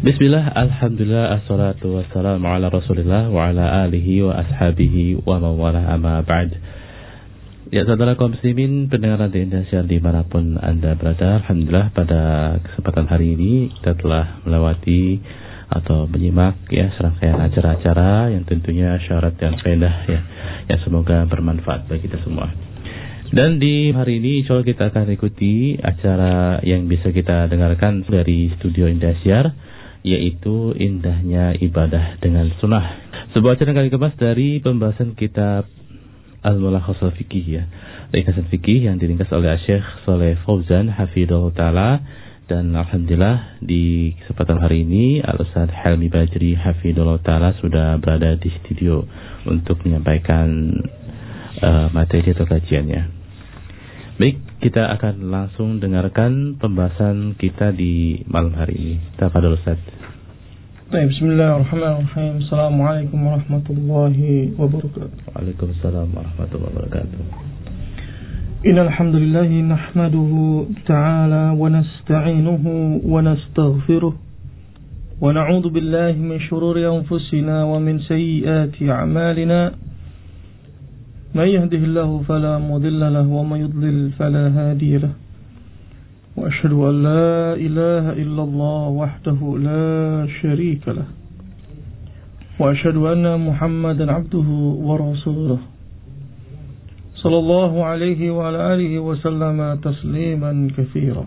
Bismillah, alhamdulillah, assalatu wassalamu ala rasulillah wa ala alihi wa ashabihi wa mawala amma ba'd. Ya, saudara kaum muslimin, pendengar Radio Indonesia dimanapun Anda berada, alhamdulillah pada kesempatan hari ini kita telah melewati atau menyimak ya serangkaian acara-acara yang tentunya syarat dan faedah ya, yang semoga bermanfaat bagi kita semua. Dan di hari ini insya Allah kita akan ikuti acara yang bisa kita dengarkan dari studio Indosiar, yaitu indahnya ibadah dengan sunnah. Sebuah acara yang kami kemas dari pembahasan kitab Al-Mulakhas Al-Fiqih ya, ringkasan fikih yang diringkas oleh Syekh Shalih Fauzan hafidhahullah ta'ala. Dan alhamdulillah di kesempatan hari ini Al-Ustaz Helmi Bajri hafidhahullah ta'ala sudah berada di studio untuk menyampaikan materi atau kajiannya. Baik, kita akan langsung dengarkan pembahasan kita di malam hari ini. Tafadhol Ustaz. Baik, bismillahirrahmanirrahim. Assalamualaikum warahmatullahi wabarakatuh. Waalaikumsalam warahmatullahi wabarakatuh. Innal hamdalillah nahmaduhu ta'ala wa nasta'inuhu wa nastaghfiruh wa na'udzu billahi min shururi anfusina wa min sayyiati a'malina. من يهده الله فلا مضل له ومن يضلل فلا هادي له وأشهد أن لا إله إلا الله وحده لا شريك له وأشهد أن محمدا عبده ورسوله صلى الله عليه وعلى آله وسلم تسليما كثيرا.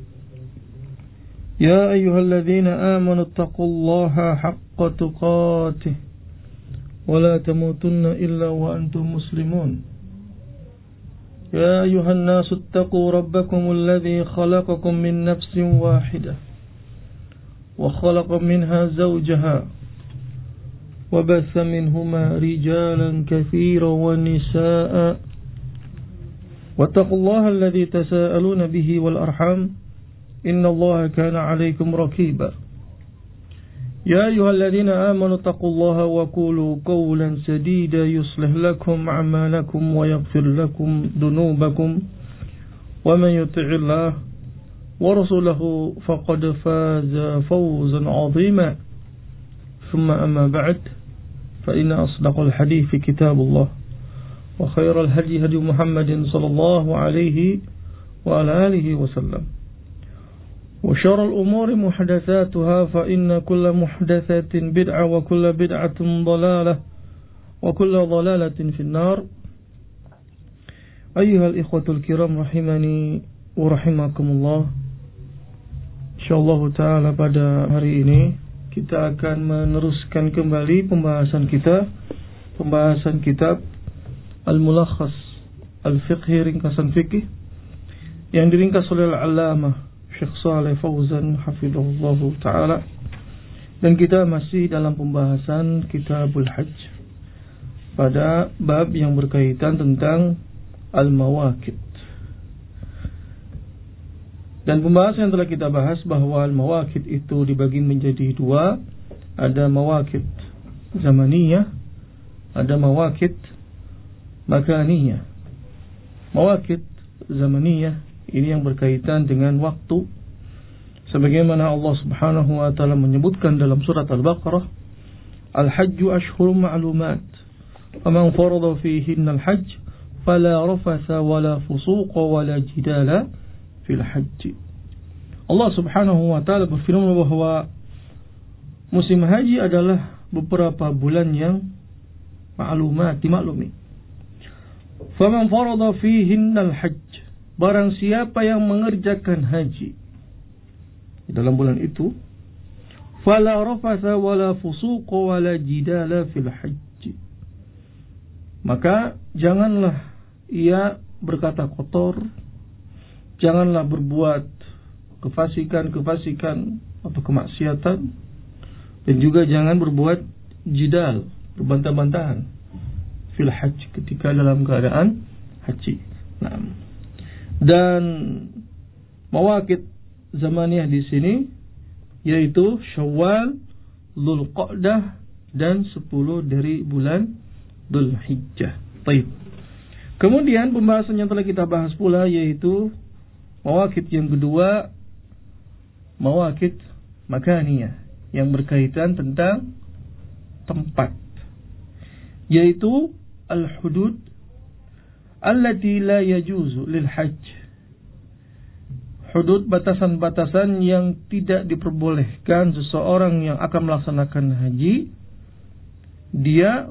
يا أيها الذين آمنوا اتقوا الله حق تقاته ولا تموتن إلا وأنتم مسلمون. يا أيها الناس اتقوا ربكم الذي خلقكم من نفس واحدة وخلق منها زوجها وبث منهما رجالا كثيرا ونساء واتقوا الله الذي تساءلون به والأرحام إن الله كان عليكم رقيبا. يا أيها الذين آمنوا اتقوا الله وقولوا قولا سديدا يصلح لكم أعمالكم ويغفر لكم ذنوبكم ومن يطع الله ورسوله فقد فاز فوزا عظيما. ثم أما بعد فإن أصدق الحديث كتاب الله وخير الهدي هدي محمد صلى الله عليه وعلى آله وسلم وشر الأمور محدثاتها فإن كل محدثة بدعة وكل بدعة ضلالة وكل ضلالة في النار. أيها الإخوة الكرام رحمني ورحمكم الله. InsyaAllah ta'ala pada hari ini kita akan meneruskan kembali pembahasan kitab Al-Mulakhas Al-Fiqhi, ringkasan fikih yang diringkas oleh Al-Allamah Syekh Shalih Fauzan hafidhahullahu ta'ala. Dan kita masih dalam pembahasan Kitabul Hajj pada bab yang berkaitan tentang Al-Mawaqit. Dan pembahasan yang telah kita bahas bahwa Al-Mawaqit itu dibagi menjadi dua. Ada Mawaqit Zamaniyah, ada Mawaqit Makaniyah. Mawaqit Zamaniyah ini yang berkaitan dengan waktu, sebagaimana Allah Subhanahu wa taala menyebutkan dalam surat Al-Baqarah, Al-Hajju ashhurun ma'lumat, faman farada fihinna al-hajj fala rafatha wala fusuqa wala jidala fil hajj. Allah Subhanahu wa taala berfirman bahwa musim haji adalah beberapa bulan yang ma'lumat, dimaklumi. Faman farada fihinna al-hajj, barang siapa yang mengerjakan haji di dalam bulan itu, fala rafatha wala fusuqa wala jidala fil hajj, maka janganlah ia berkata kotor, janganlah berbuat kefasikan atau kemaksiatan, dan juga jangan berbuat jidal, berbantah-bantahan fil hajj, ketika dalam keadaan haji. Nah, dan mawaqit zamaniyah di sini yaitu Syawal, Dzulqa'dah dan 10 dari bulan Dzulhijjah. Baik. Kemudian pembahasan yang telah kita bahas pula yaitu mawaqit yang kedua, mawaqit makaniyah, yang berkaitan tentang tempat, yaitu al-hudud allati la yajuzu lil hajj. Hudud, batasan-batasan yang tidak diperbolehkan seseorang yang akan melaksanakan haji. Dia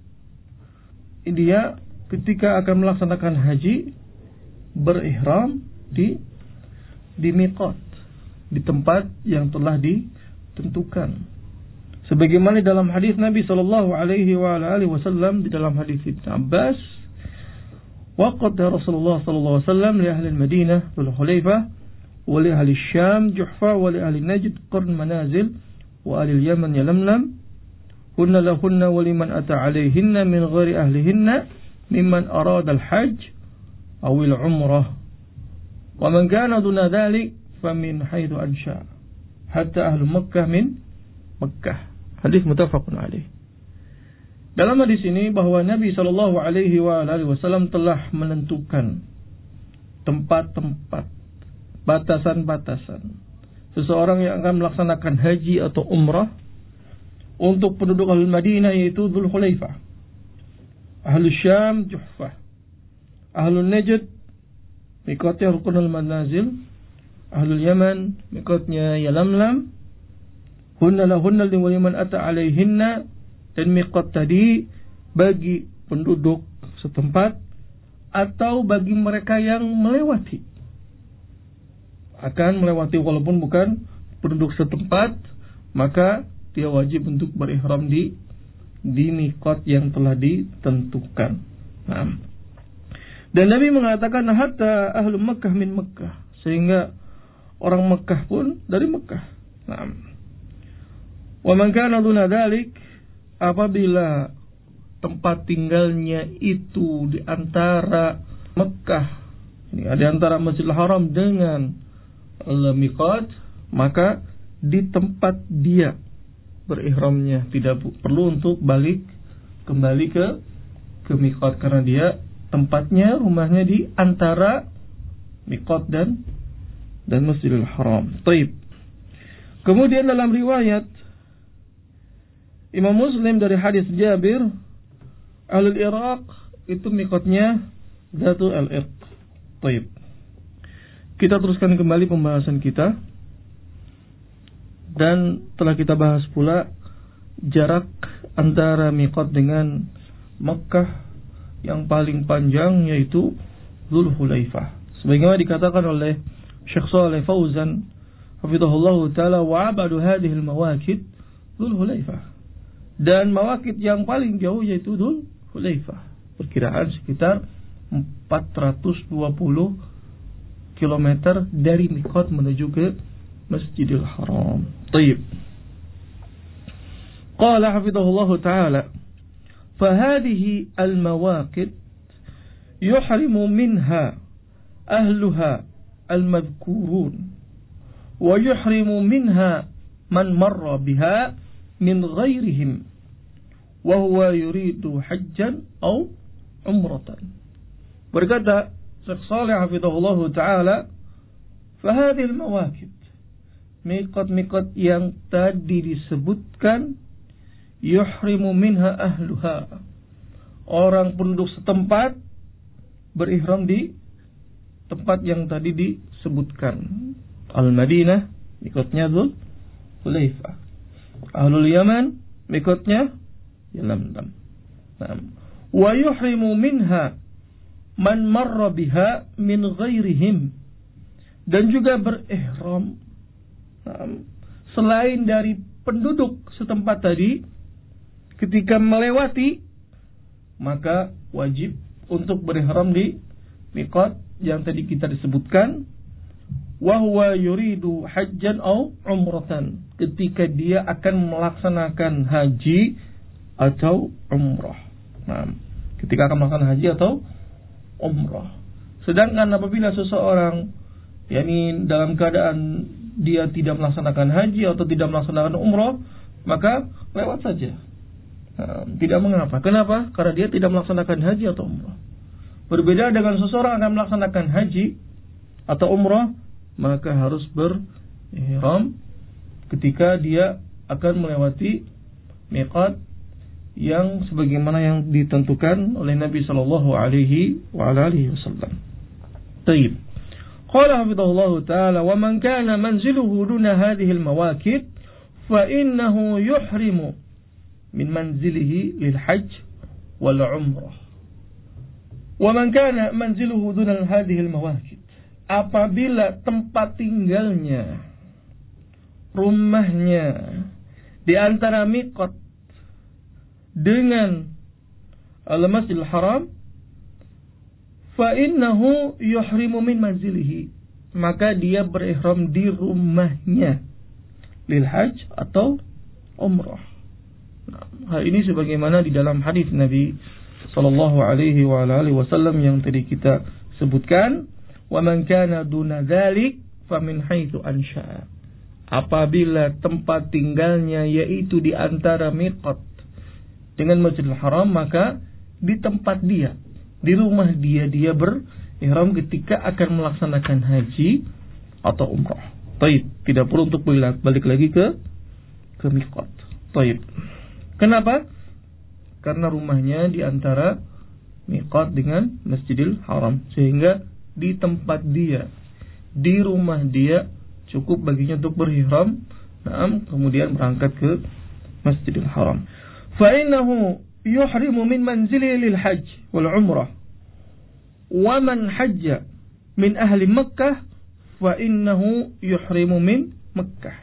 ketika akan melaksanakan haji berihram di miqat, di tempat yang telah ditentukan. Sebagaimana dalam hadis Nabi sallallahu alaihi wasallam, di dalam hadis Ibnu Abbas, waqata Rasulullah sallallahu alaihi wasallam li ahli Madinah Dzul Hulaifah wa li ahli Syam Juhfa wa li ahli Najd Qarn Manazil wa ahli Yaman Yalamlam hunna lahunna wa liman ata alaihinna min ghairi ahlihinna mimman arada al-hajj aw al-umrah wa man kana duna dhalik famin haitsu ansha hatta ahli Makkah min Makkah. Hadis muttafaqun alaih. Dalam hadis ini bahwa Nabi sallallahu alaihi wasallam telah menentukan tempat-tempat, batasan-batasan seseorang yang akan melaksanakan haji atau umrah untuk penduduk Ahlul Madinah, yaitu Dzul Hulaifah, Ahlul Syam Juhfah, Ahlul Najd miqatnya Rukunul Manazil, Ahlul Yaman miqatnya Yalamlam, hunna lahunna liman ata alaihinna, dan miqat tadi bagi penduduk setempat atau bagi mereka yang melewati, akan melewati walaupun bukan penduduk setempat, maka dia wajib untuk berihram di miqat yang telah ditentukan. Nah. Dan Nabi mengatakan hatta ahlu Makkah min Makkah, sehingga orang Makkah pun dari Makkah. Nah. Wa man kana duna dzalik, apabila tempat tinggalnya itu di antara Mekah, ini di antara Masjidil Haram dengan miqat, maka di tempat dia berihramnya tidak perlu untuk balik kembali ke miqat, karena dia tempatnya, rumahnya di antara miqat dan Masjidil Haram. Taib. Kemudian dalam riwayat Imam Muslim dari hadis Jabir, Ahlul Iraq itu miqatnya Zatul al-Irq. Taib. Kita teruskan kembali pembahasan kita, dan telah kita bahas pula jarak antara miqat dengan Makkah yang paling panjang, yaitu Dzul Hulaifah. Sebagaimana dikatakan oleh Syekh Shalih Fauzan hafizahullahu taala, wa abadu hadhihi al-mawaqit Dzul Hulaifah. Dan mawaqit yang paling jauh yaitu Dzul Hulaifah, perkiraan sekitar 420 km dari miqat menuju ke Masjidil Haram. Taib. Qala hafizahullahu taala, فهذه المواقت يحرم منها أهلها المذكورون ويحرم منها من مر بها من غيرهم وهو يريد حجا أو عمرة. Berkata Syekh Shalih hafizahullah taala, فهذه المواقت, miqat-miqat yang tadi disebutkan, yuhrimu minha ahluha, orang penduduk setempat berihram di tempat yang tadi disebutkan. Al-Madinah miqatnya Dzul Hulaifah, Ahlul Yaman miqatnya Yalamlam. Wa yuhrimu minha man marra biha min ghairihim, dan juga berihram selain dari penduduk setempat tadi, ketika melewati, maka wajib untuk berihram di miqat yang tadi kita disebutkan. Wa huwa yuridu hajjan aw umratan, ketika dia akan melaksanakan haji atau umrah. Nah, ketika akan melaksanakan haji atau umrah. Sedangkan apabila seseorang yakni dalam keadaan dia tidak melaksanakan haji atau tidak melaksanakan umrah, maka lewat saja. Tidak mengapa. Kenapa? Karena dia tidak melaksanakan haji atau umrah. Berbeda dengan seseorang akan melaksanakan haji atau umrah, maka harus berihram ketika dia akan melewati miqat yang sebagaimana yang ditentukan oleh Nabi sallallahu alaihi wasallam. Baik. Qala hafizahullah taala wa man kana manziluhu duna hadhihi al-mawaqit fa innahu yuhrimu min manzilihi lil hajj wal umrah. Wa man kana manziluhu duna hadhihi al-mawaqit, apabila tempat tinggalnya, rumahnya di antara miqat dengan al-Masjidil Haram, fa innahu yuhrimu min manzilihi, maka dia berihram di rumahnya lil hajj atau umrah. Nah, hal ini sebagaimana di dalam hadis Nabi sallallahu alaihi wasallam yang tadi kita sebutkan, wa man kana duna dzalik fa min haitsu ansha. Apabila tempat tinggalnya yaitu di antara miqat dengan Masjidil Haram, maka di tempat dia, di rumah dia berihram ketika akan melaksanakan haji atau umrah. Taib, tidak perlu untuk balik lagi ke miqat. Taib. Kenapa? Karena rumahnya di antara miqat dengan Masjidil Haram, sehingga di tempat dia, di rumah dia cukup baginya untuk berihram, kemudian berangkat ke Masjidil Haram. Fa innahu yuhrimu min manzilihi lil hajj wal umrah. Wa man hajja min ahli Makkah fa innahu yuhrimu min Makkah.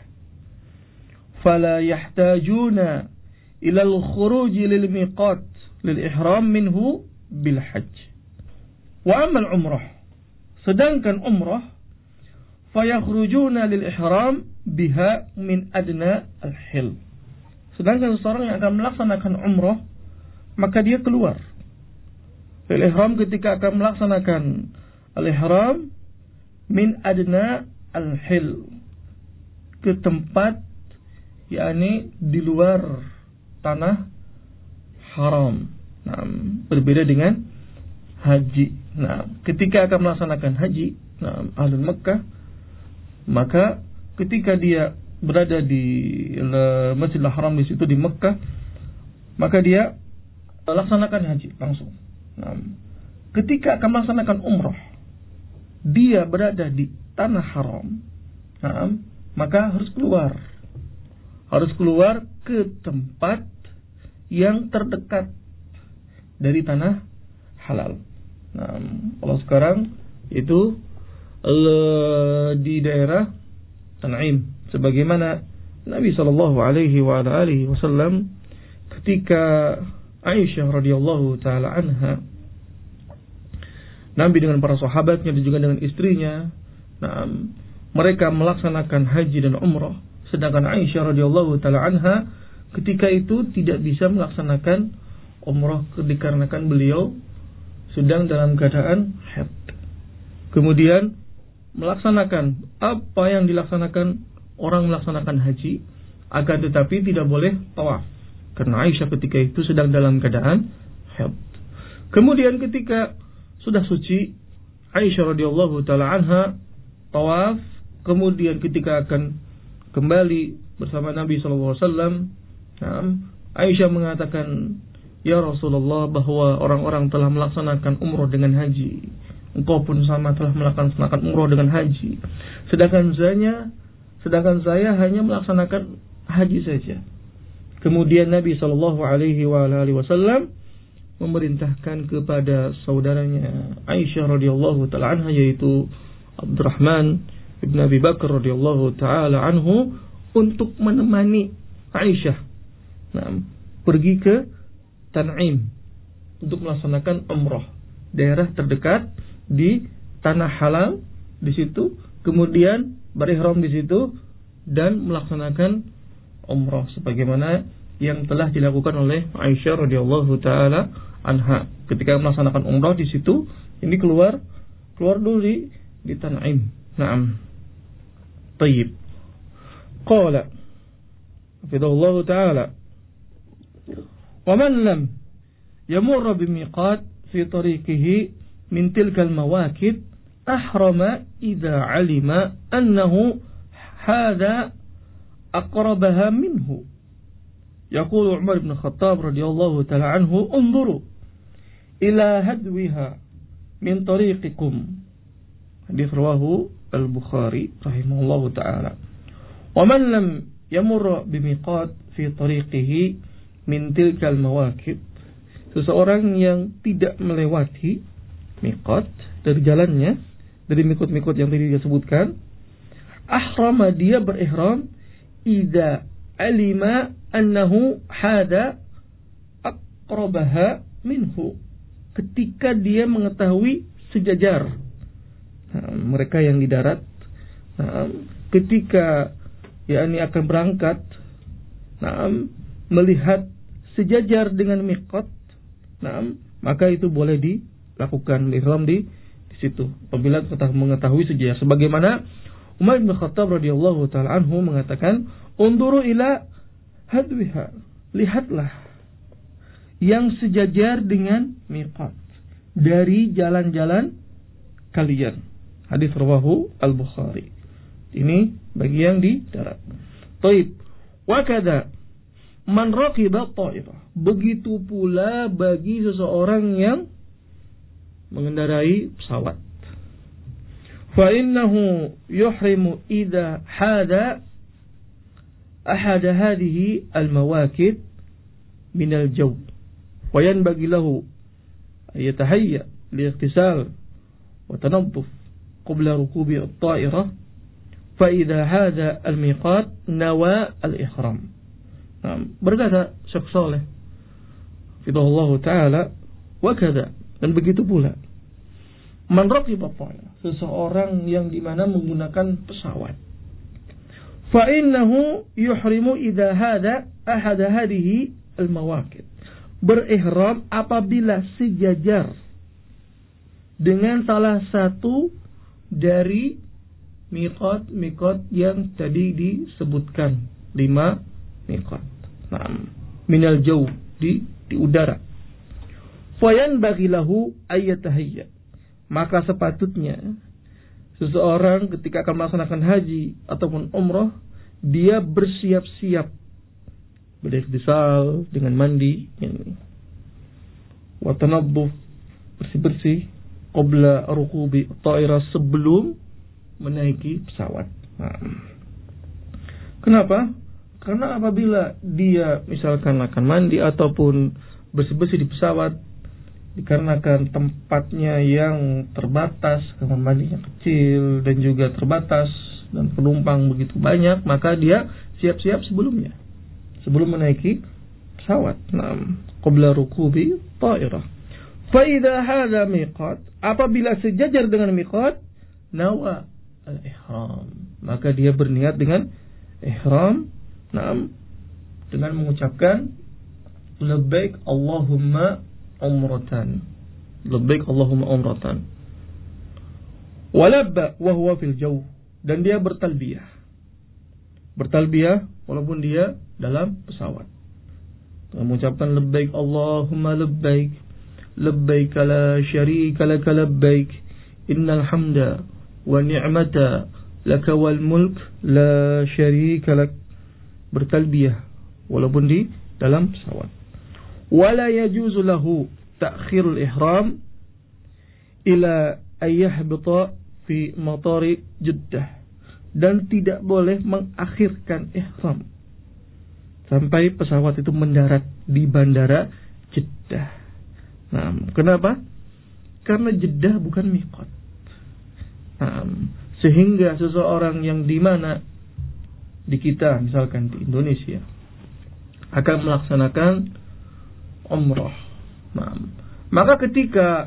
Fala yahtajuna ila al-khuruj lil miqat lil ihram minhu bil hajj. Wa amma al-umrah, sedangkan umrah, fayakhrujuna lil ihram biha min adna al-hil. Sedangkan seseorang yang akan melaksanakan umrah, maka dia keluar lil ihram ketika akan melaksanakan al-ihram min adna al-hil, ke tempat yakni di luar tanah haram. Nah, berbeda dengan haji. Nah, ketika akan melaksanakan haji, ahli Mekah, maka ketika dia berada di Masjidil Haram di situ di Mekah, maka dia laksanakan haji langsung. Nah, ketika akan melaksanakan umrah, dia berada di tanah haram, maka harus keluar ke tempat yang terdekat dari tanah halal. Nah, kalau sekarang itu di daerah Tan'im, sebagaimana Nabi sallallahu alaihi wasallam ketika Aisyah radhiyallahu taala anha, Nabi dengan para sahabatnya dan juga dengan istrinya, mereka melaksanakan haji dan umrah, sedangkan Aisyah radhiyallahu taala anha ketika itu tidak bisa melaksanakan umrah dikarenakan beliau sedang dalam keadaan haid. Kemudian melaksanakan apa yang dilaksanakan orang melaksanakan haji, akan tetapi tidak boleh tawaf karena Aisyah ketika itu sedang dalam keadaan haid. Kemudian ketika sudah suci, Aisyah radhiyallahu taala anha tawaf, kemudian ketika akan kembali bersama Nabi sallallahu alaihi wasallam, Aisyah mengatakan, "Ya Rasulullah, bahwa orang-orang telah melaksanakan umrah dengan haji. Engkau pun sama telah melaksanakan umrah dengan haji. Sedangkan saya hanya melaksanakan haji saja." Kemudian Nabi sallallahu alaihi wasallam memerintahkan kepada saudaranya Aisyah radhiyallahu taala anha, yaitu Abdurrahman ibn Abi Bakar radhiyallahu taala anhu, untuk menemani Aisyah pergi ke Tan'im untuk melaksanakan umrah, daerah terdekat di tanah halal di situ, kemudian berihram di situ dan melaksanakan umrah sebagaimana yang telah dilakukan oleh Aisyah radhiyallahu taala anha ketika melaksanakan umrah di situ. Ini keluar dulu di Tan'im. Naam. Tayyib. Qala hafidhahullahu taala, wa man lam yamurra bimiqat fi tariqihi min tilka al-mawaqit ahrama idza alima annahu hadha aqrabaha minhu. Yaqulu Umar bin Khattab radhiyallahu ta'ala anhu, "Unzuru ila hadwiha min tariqikum." Hadis rawahu Al-Bukhari rahimahullahu ta'ala. "Wa man lam yamurra bimiqat fi tariqihi min tilkal mawaqit." Seseorang yang tidak melewati miqat dari jalannya, dari mikot-mikot yang tadi disebutkan, ahrama, dia berihram idza alima annahu hada aqrabaha minhu, ketika dia mengetahui sejajar mereka yang di darat, ketika yakni akan berangkat, melihat sejajar dengan miqat, maka itu boleh dilakukan ihram di situ apabila kita mengetahui sejajar. Sebagaimana Umar bin Khattab radhiyallahu taala anhu mengatakan, "Unduru ila hadwiha." Lihatlah yang sejajar dengan miqat dari jalan-jalan kalian. Hadis rawahu Al-Bukhari. Ini bagi yang di darat. Taib. Wa kadza man raqiba ta'irah. Begitu pula bagi seseorang yang mengendarai pesawat. Fa innahu yuhrimu idza hada ahad hadhihi al-mawaqit min al-jaw wa yanbaghi lahu yatahayya li-ightisal wa tanadduf qabla rukubi at-ta'irah fa idza hada al-miqat nawa al-ihram. Berkata Syekh Saleh fidahullahu ta'ala, wa kadza, dan begitu pula man raqiba ta'irah, seseorang yang dimana menggunakan pesawat, fa innahu yuhrimu idza hada ahad hadhihi al-mawaqit, berihram apabila sejajar dengan salah satu dari miqat yang tadi disebutkan, 5 miqat. Minal jauh, di udara. Fayan bagilahu ayyatahiyya, maka sepatutnya seseorang ketika akan melaksanakan haji ataupun umrah, dia bersiap-siap, berikhtisal dengan mandi, wa tanadduf, bersih-bersih, qabla rukubi ta'irah, sebelum menaiki pesawat. Kenapa? Karena apabila dia misalkan akan mandi ataupun bersih-bersih di pesawat, dikarenakan tempatnya yang terbatas, kamar mandinya kecil dan juga terbatas, dan penumpang begitu banyak, maka dia siap-siap sebelumnya, sebelum menaiki pesawat. Qabla rukubi ta'irah. Fa idza hadha miqat, apabila sejajar dengan miqat, nawa al-ihram, maka dia berniat dengan ihram, dengan mengucapkan labbaik Allahumma umratan, labbaik Allahumma umratan, walabba wa huwa fil jaw, dan dia bertalbiyah walaupun dia dalam pesawat, mengucapkan labbaik Allahumma labbaik, labbaik la syarika laka labbaik, innal hamda wa ni'mata laka wal mulk la syarika lak, bertalbiyah walaupun di dalam pesawat. Wala yajuzu lahu ta'khirul ihram ila ayyahbita fi matari Jeddah, dan tidak boleh mengakhirkan ihram sampai pesawat itu mendarat di bandara Jeddah. Kenapa? Karena Jeddah bukan miqat. Sehingga seseorang yang di mana di kita, misalkan di Indonesia, akan melaksanakan umrah, maka ketika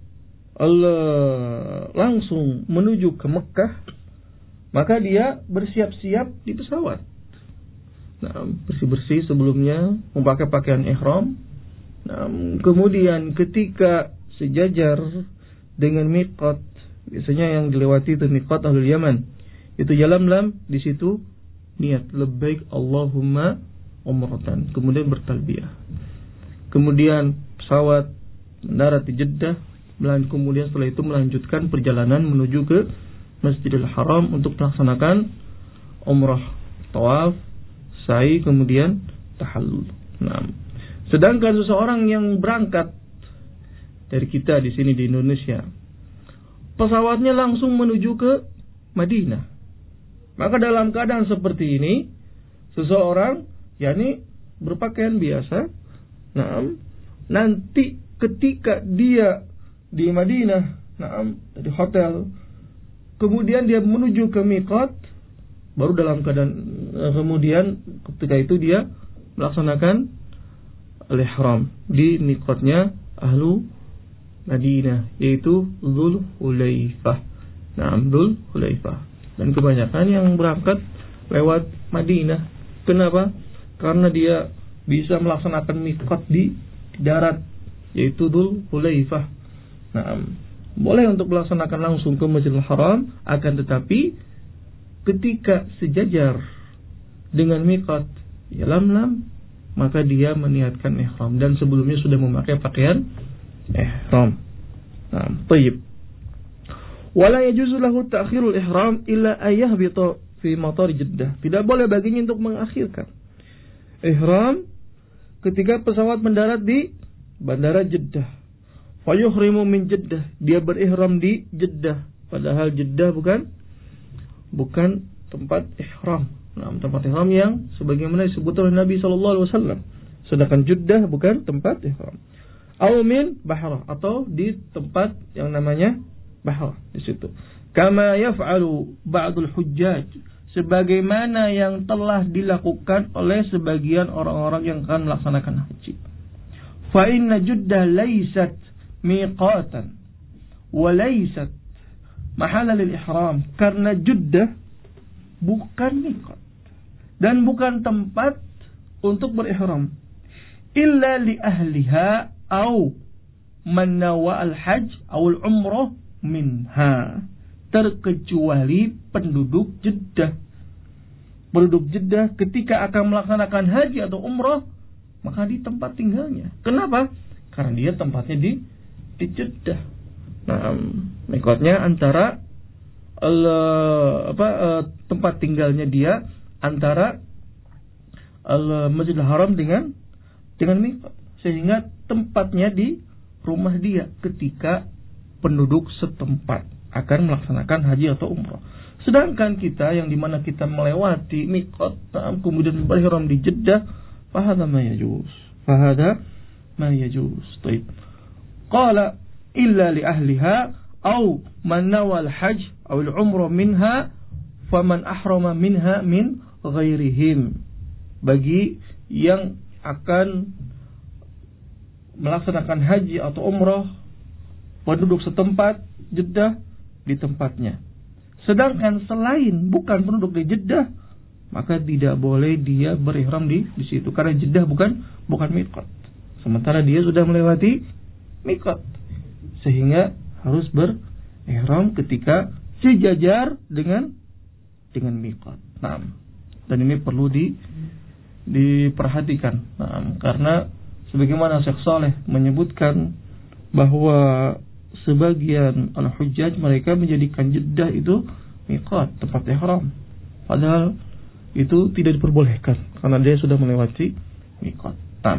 Allah langsung menuju ke Mekah, maka dia bersiap-siap di pesawat, bersih-bersih sebelumnya, memakai pakaian ihram. Kemudian ketika sejajar dengan miqat, biasanya yang dilewati itu miqat Ahlul Yaman, itu Yalamlam, di situ niat labbaik Allahumma umratan, kemudian bertalbiyah. Kemudian pesawat mendarat di Jeddah, dan kemudian setelah itu melanjutkan perjalanan menuju ke Masjidil Haram untuk melaksanakan umrah, tawaf, sa'i kemudian tahallul. Nah, sedangkan seseorang yang berangkat dari kita di sini di Indonesia, pesawatnya langsung menuju ke Madinah. Maka dalam keadaan seperti ini, seseorang yakni berpakaian biasa, nanti ketika dia di Madinah, dari hotel, kemudian dia menuju ke miqat, baru dalam keadaan kemudian ketika itu dia melaksanakan al-ihram di miqatnya ahlu Madinah, yaitu Dzul Hulaifah. Dzul Hulaifah. Dan kebanyakan yang berangkat lewat Madinah. Kenapa? Karena dia bisa melaksanakan miqat di darat, yaitu Dzul Hulaifah. Boleh untuk melaksanakan langsung ke Masjidil Haram, akan tetapi ketika sejajar dengan miqat Yalamlam, maka dia meniatkan ihram dan sebelumnya sudah memakai pakaian ihram. Tayyib. Wala yajuzu lahu ta'khirul ihram illa ayyahbita fi matar Jeddah. Tidak boleh baginya untuk mengakhirkan ihram ketika pesawat mendarat di bandara Jeddah. Fayuhrimu min Jeddah. Dia berihram di Jeddah, padahal Jeddah bukan tempat ihram. Tempat ihram yang sebagaimana disebut oleh Nabi sallallahu alaihi wasallam. Sedangkan Jeddah bukan tempat ihram. Aw min Bahrah, atau di tempat yang namanya Bahrah di situ. Kama yaf'alu ba'dul hujjaj, sebagaimana yang telah dilakukan oleh sebagian orang-orang yang akan melaksanakan haji. Fa inna Jeddah laysat miqatan wa laysat mahallan lil ihram, karena Jeddah bukan miqat dan bukan tempat untuk berihram. Illa li ahliha au man nawa al-hajj au al-umrah minha, terkecuali penduduk Jeddah. Penduduk Jeddah ketika akan melaksanakan haji atau umrah, maka di tempat tinggalnya. Kenapa? Karena dia tempatnya di Jeddah. Miqatnya antara tempat tinggalnya dia antara Masjidil Haram dengan miqat, sehingga tempatnya di rumah dia ketika penduduk setempat akan melaksanakan haji atau umrah. Sedangkan kita yang dimana kita melewati miqat kemudian berihram di Jeddah, fahadha ma yajuz. Taib. Qala illa li ahliha au man nawal hajj au al-umrah minha faman ahrama minha min ghairihim. Bagi yang akan melaksanakan haji atau umrah penduduk setempat Jeddah di tempatnya. Sedangkan selain bukan penduduk di Jeddah, maka tidak boleh dia berihram di situ karena Jeddah bukan miqat. Sementara dia sudah melewati miqat, sehingga harus berihram ketika sejajar dengan miqat. Dan ini perlu diperhatikan. Karena sebagaimana Syekh Saleh menyebutkan bahwa sebagian al-hujjaj mereka menjadikan Jeddah itu miqat, tempat ihram. Padahal itu tidak diperbolehkan karena dia sudah melewati miqat.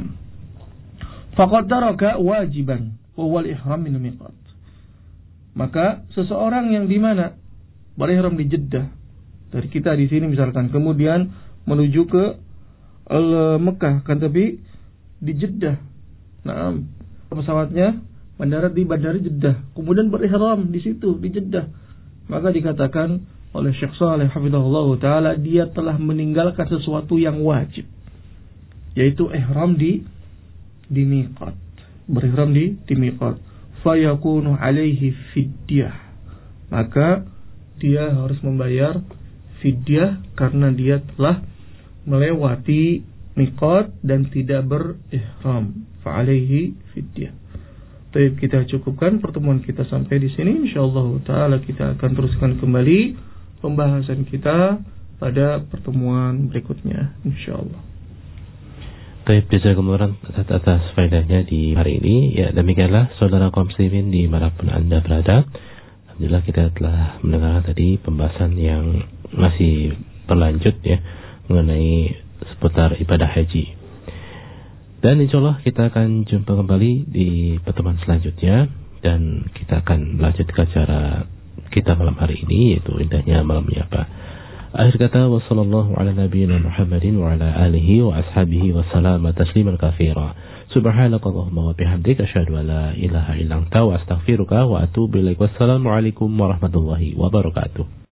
Faqad taraka wajiban wa huwa al-ihram min miqat. Maka seseorang yang di mana berihram di Jeddah dari kita di sini misalkan, kemudian menuju ke Mekah, kan tapi di Jeddah. Pesawatnya mendarat di bandara Jeddah, kemudian berihram di situ di Jeddah. Maka dikatakan oleh Syekh Saleh hafizahullah taala, dia telah meninggalkan sesuatu yang wajib, yaitu ihram di miqat, berihram di miqat. Fayakunu alaihi fidyah, maka dia harus membayar fidyah karena dia telah melewati miqat dan tidak berihram. Fa alaihi fidyah. Baik, kita cukupkan pertemuan kita sampai di sini. Insyaallah taala kita akan teruskan kembali pembahasan kita pada pertemuan berikutnya insyaallah. Baik, jazakumullah atas faedahnya di hari ini. Ya, demikianlah saudara kaum muslimin di manapun Anda berada. Alhamdulillah kita telah mendengar tadi pembahasan yang masih berlanjut ya mengenai seputar ibadah haji. Dan insyaallah kita akan jumpa kembali di pertemuan selanjutnya, dan kita akan melanjutkan acara kita malam hari ini, yaitu indahnya malam menyapa. Akhir kata, wassallallahu ala nabiyyina Muhammadin wa ala alihi wa ashabihi wa salama tasliman katsira. Subhanakallahumma wa bihamdika asyhadu an la ilaha illa anta wa astaghfiruka wa atubu ilaik. Wassalamu alaikum warahmatullahi wabarakatuh.